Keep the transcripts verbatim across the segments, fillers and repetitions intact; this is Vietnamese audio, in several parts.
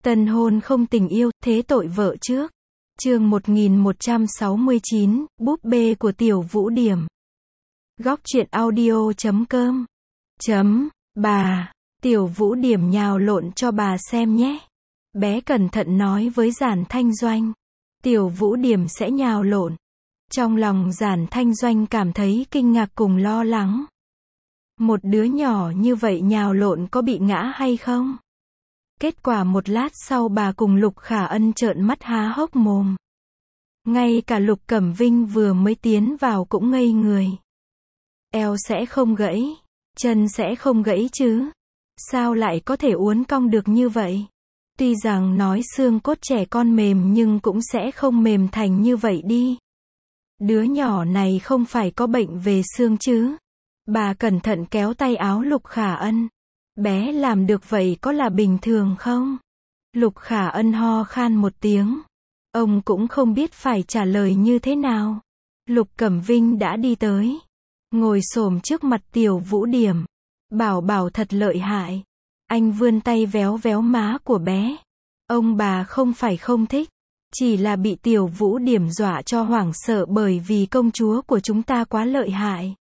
Tân hôn không tình yêu, thế tội vợ trước. Chương một nghìn một trăm sáu mươi chín, búp bê của Tiểu Vũ Điểm. Góc truyện audio chấm com. Chấm, bà, Tiểu Vũ Điểm nhào lộn cho bà xem nhé. Bé cẩn thận nói với Giản Thanh Doanh. Tiểu Vũ Điểm sẽ nhào lộn. Trong lòng Giản Thanh Doanh cảm thấy kinh ngạc cùng lo lắng. Một đứa nhỏ như vậy nhào lộn có bị ngã hay không? Kết quả một lát sau bà cùng Lục Khả Ân trợn mắt há hốc mồm. Ngay cả Lục Cẩm Vinh vừa mới tiến vào cũng ngây người. Eo sẽ không gãy, chân sẽ không gãy chứ? Sao lại có thể uốn cong được như vậy? Tuy rằng nói xương cốt trẻ con mềm nhưng cũng sẽ không mềm thành như vậy đi. Đứa nhỏ này không phải có bệnh về xương chứ? Bà cẩn thận kéo tay áo Lục Khả Ân. Bé làm được vậy có là bình thường không? Lục Khả Ân ho khan một tiếng. Ông cũng không biết phải trả lời như thế nào. Lục Cẩm Vinh đã đi tới. Ngồi xổm trước mặt Tiểu Vũ Điểm. Bảo bảo thật lợi hại. Anh vươn tay véo véo má của bé. Ông bà không phải không thích. Chỉ là bị Tiểu Vũ Điểm dọa cho hoảng sợ bởi vì công chúa của chúng ta quá lợi hại.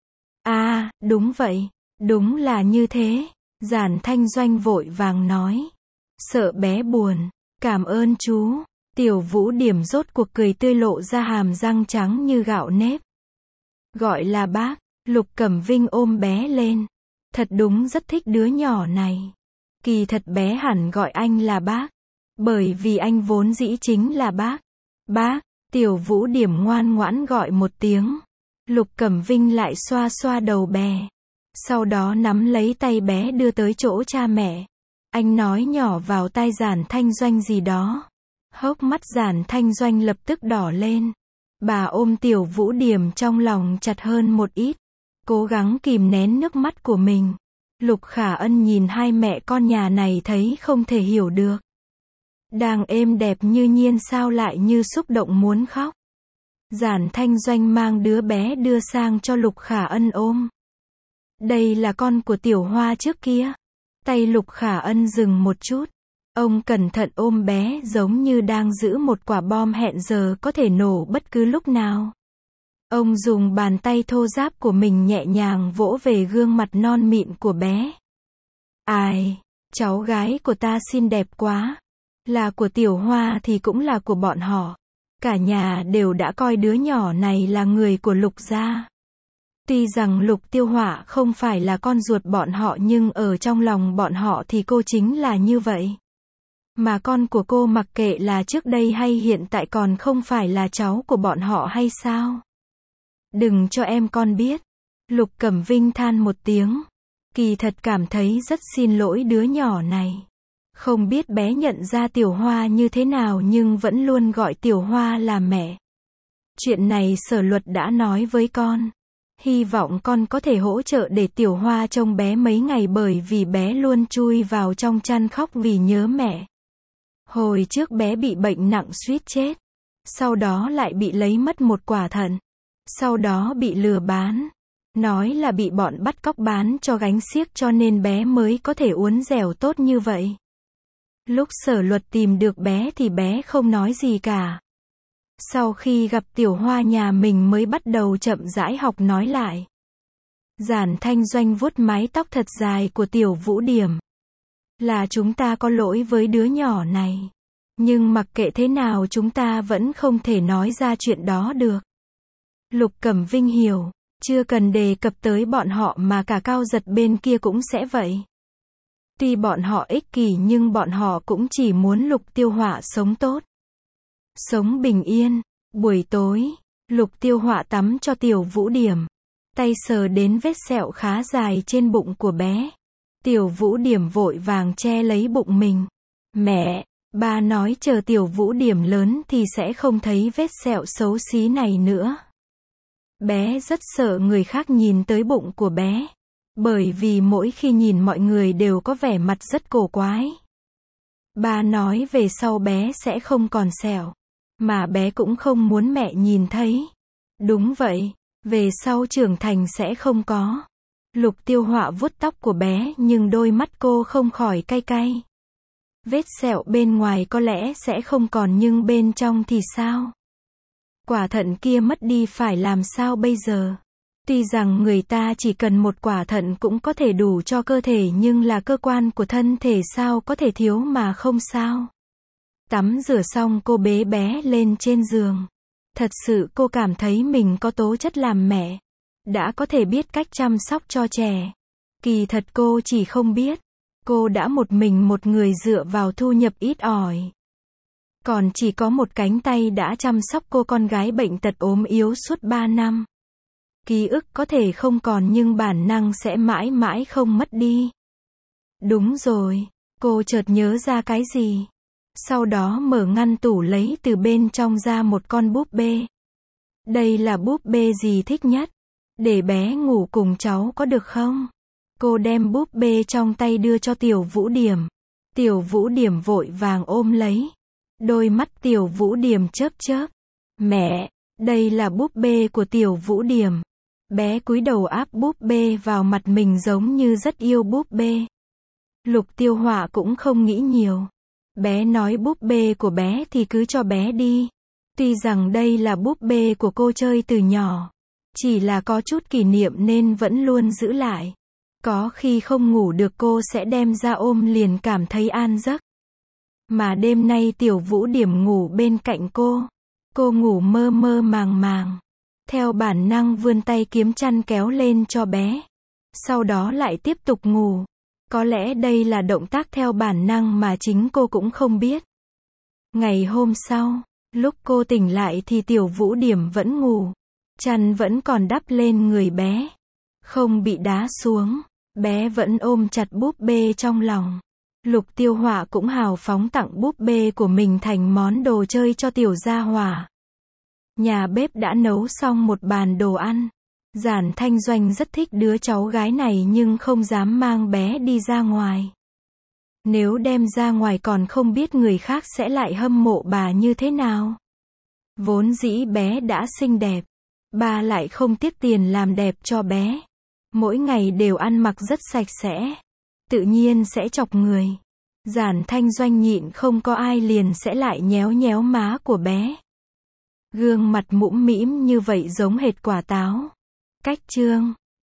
À, đúng vậy. Đúng là như thế. Giản Thanh Doanh vội vàng nói. Sợ bé buồn. Cảm ơn chú. Tiểu Vũ Điểm rốt cuộc cười tươi lộ ra hàm răng trắng như gạo nếp. Gọi là bác. Lục Cẩm Vinh ôm bé lên. Thật đúng rất thích đứa nhỏ này. Kỳ thật bé hẳn gọi anh là bác. Bởi vì anh vốn dĩ chính là bác. Bác. Tiểu Vũ Điểm ngoan ngoãn gọi một tiếng. Lục Cẩm Vinh lại xoa xoa đầu bé. Sau đó nắm lấy tay bé đưa tới chỗ cha mẹ. Anh nói nhỏ vào tai Giản Thanh Doanh gì đó. Hốc mắt Giản Thanh Doanh lập tức đỏ lên. Bà ôm Tiểu Vũ Điểm trong lòng chặt hơn một ít. Cố gắng kìm nén nước mắt của mình. Lục Khả Ân nhìn hai mẹ con nhà này thấy không thể hiểu được. Đang êm đẹp như nhiên sao lại như xúc động muốn khóc. Giản Thanh Doanh mang đứa bé đưa sang cho Lục Khả Ân ôm. Đây là con của Tiểu Hoa trước kia. Tay Lục Khả Ân dừng một chút. Ông cẩn thận ôm bé giống như đang giữ một quả bom hẹn giờ có thể nổ bất cứ lúc nào. Ông dùng bàn tay thô ráp của mình nhẹ nhàng vỗ về gương mặt non mịn của bé. Ai, cháu gái của ta xinh đẹp quá. Là của Tiểu Hoa thì cũng là của bọn họ. Cả nhà đều đã coi đứa nhỏ này là người của Lục gia. Tuy rằng Lục Tiêu Họa không phải là con ruột bọn họ nhưng ở trong lòng bọn họ thì cô chính là như vậy. Mà con của cô mặc kệ là trước đây hay hiện tại còn không phải là cháu của bọn họ hay sao? Đừng cho em con biết. Lục Cẩm Vinh than một tiếng. Kỳ thật cảm thấy rất xin lỗi đứa nhỏ này. Không biết bé nhận ra Tiểu Hoa như thế nào nhưng vẫn luôn gọi Tiểu Hoa là mẹ. Chuyện này Sở Luật đã nói với con. Hy vọng con có thể hỗ trợ để Tiểu Hoa trông bé mấy ngày bởi vì bé luôn chui vào trong chăn khóc vì nhớ mẹ. Hồi trước bé bị bệnh nặng suýt chết. Sau đó lại bị lấy mất một quả thận. Sau đó bị lừa bán. Nói là bị bọn bắt cóc bán cho gánh xiếc cho nên bé mới có thể uốn dẻo tốt như vậy. Lúc Sở Luật tìm được bé thì bé không nói gì cả. Sau khi gặp Tiểu Hoa nhà mình mới bắt đầu chậm rãi học nói lại. Giản Thanh Doanh vuốt mái tóc thật dài của Tiểu Vũ Điểm. Là chúng ta có lỗi với đứa nhỏ này. Nhưng mặc kệ thế nào chúng ta vẫn không thể nói ra chuyện đó được. Lục Cẩm Vinh hiểu, chưa cần đề cập tới bọn họ mà cả Cao Giật bên kia cũng sẽ vậy. Tuy bọn họ ích kỷ nhưng bọn họ cũng chỉ muốn Lục Tiêu Họa sống tốt. Sống bình yên. Buổi tối, Lục Tiêu Họa tắm cho Tiểu Vũ Điểm. Tay sờ đến vết sẹo khá dài trên bụng của bé. Tiểu Vũ Điểm vội vàng che lấy bụng mình. Mẹ, ba nói chờ Tiểu Vũ Điểm lớn thì sẽ không thấy vết sẹo xấu xí này nữa. Bé rất sợ người khác nhìn tới bụng của bé. Bởi vì mỗi khi nhìn mọi người đều có vẻ mặt rất cổ quái. Ba nói về sau bé sẽ không còn sẹo. Mà bé cũng không muốn mẹ nhìn thấy. Đúng vậy, về sau trưởng thành sẽ không có. Lục Tiêu Họa vuốt tóc của bé nhưng đôi mắt cô không khỏi cay cay. Vết sẹo bên ngoài có lẽ sẽ không còn nhưng bên trong thì sao? Quả thận kia mất đi phải làm sao bây giờ? Tuy rằng người ta chỉ cần một quả thận cũng có thể đủ cho cơ thể nhưng là cơ quan của thân thể sao có thể thiếu mà không sao? Tắm rửa xong cô bế bé lên trên giường. Thật sự cô cảm thấy mình có tố chất làm mẹ. Đã có thể biết cách chăm sóc cho trẻ. Kỳ thật cô chỉ không biết. Cô đã một mình một người dựa vào thu nhập ít ỏi. Còn chỉ có một cánh tay đã chăm sóc cô con gái bệnh tật ốm yếu suốt ba năm. Ký ức có thể không còn nhưng bản năng sẽ mãi mãi không mất đi. Đúng rồi, cô chợt nhớ ra cái gì. Sau đó mở ngăn tủ lấy từ bên trong ra một con búp bê. Đây là búp bê gì thích nhất? Để bé ngủ cùng cháu có được không? Cô đem búp bê trong tay đưa cho Tiểu Vũ Điểm. Tiểu Vũ Điểm vội vàng ôm lấy. Đôi mắt Tiểu Vũ Điểm chớp chớp. Mẹ, đây là búp bê của Tiểu Vũ Điểm. Bé cúi đầu áp búp bê vào mặt mình giống như rất yêu búp bê. Lục Tiêu Họa cũng không nghĩ nhiều. Bé nói búp bê của bé thì cứ cho bé đi. Tuy rằng đây là búp bê của cô chơi từ nhỏ. Chỉ là có chút kỷ niệm nên vẫn luôn giữ lại. Có khi không ngủ được cô sẽ đem ra ôm liền cảm thấy an giấc. Mà đêm nay Tiểu Vũ Điểm ngủ bên cạnh cô. Cô ngủ mơ mơ màng màng. Theo bản năng vươn tay kiếm chăn kéo lên cho bé. Sau đó lại tiếp tục ngủ. Có lẽ đây là động tác theo bản năng mà chính cô cũng không biết. Ngày hôm sau, lúc cô tỉnh lại thì Tiểu Vũ Điểm vẫn ngủ. Chăn vẫn còn đắp lên người bé. Không bị đá xuống. Bé vẫn ôm chặt búp bê trong lòng. Lục Tiêu Họa cũng hào phóng tặng búp bê của mình thành món đồ chơi cho Tiểu Gia Hỏa. Nhà bếp đã nấu xong một bàn đồ ăn. Giản Thanh Doanh rất thích đứa cháu gái này nhưng không dám mang bé đi ra ngoài. Nếu đem ra ngoài còn không biết người khác sẽ lại hâm mộ bà như thế nào. Vốn dĩ bé đã xinh đẹp. Bà lại không tiếc tiền làm đẹp cho bé. Mỗi ngày đều ăn mặc rất sạch sẽ. Tự nhiên sẽ chọc người. Giản Thanh Doanh nhịn không có ai liền sẽ lại nhéo nhéo má của bé. Gương mặt mũm mĩm như vậy giống hệt quả táo. Cách chương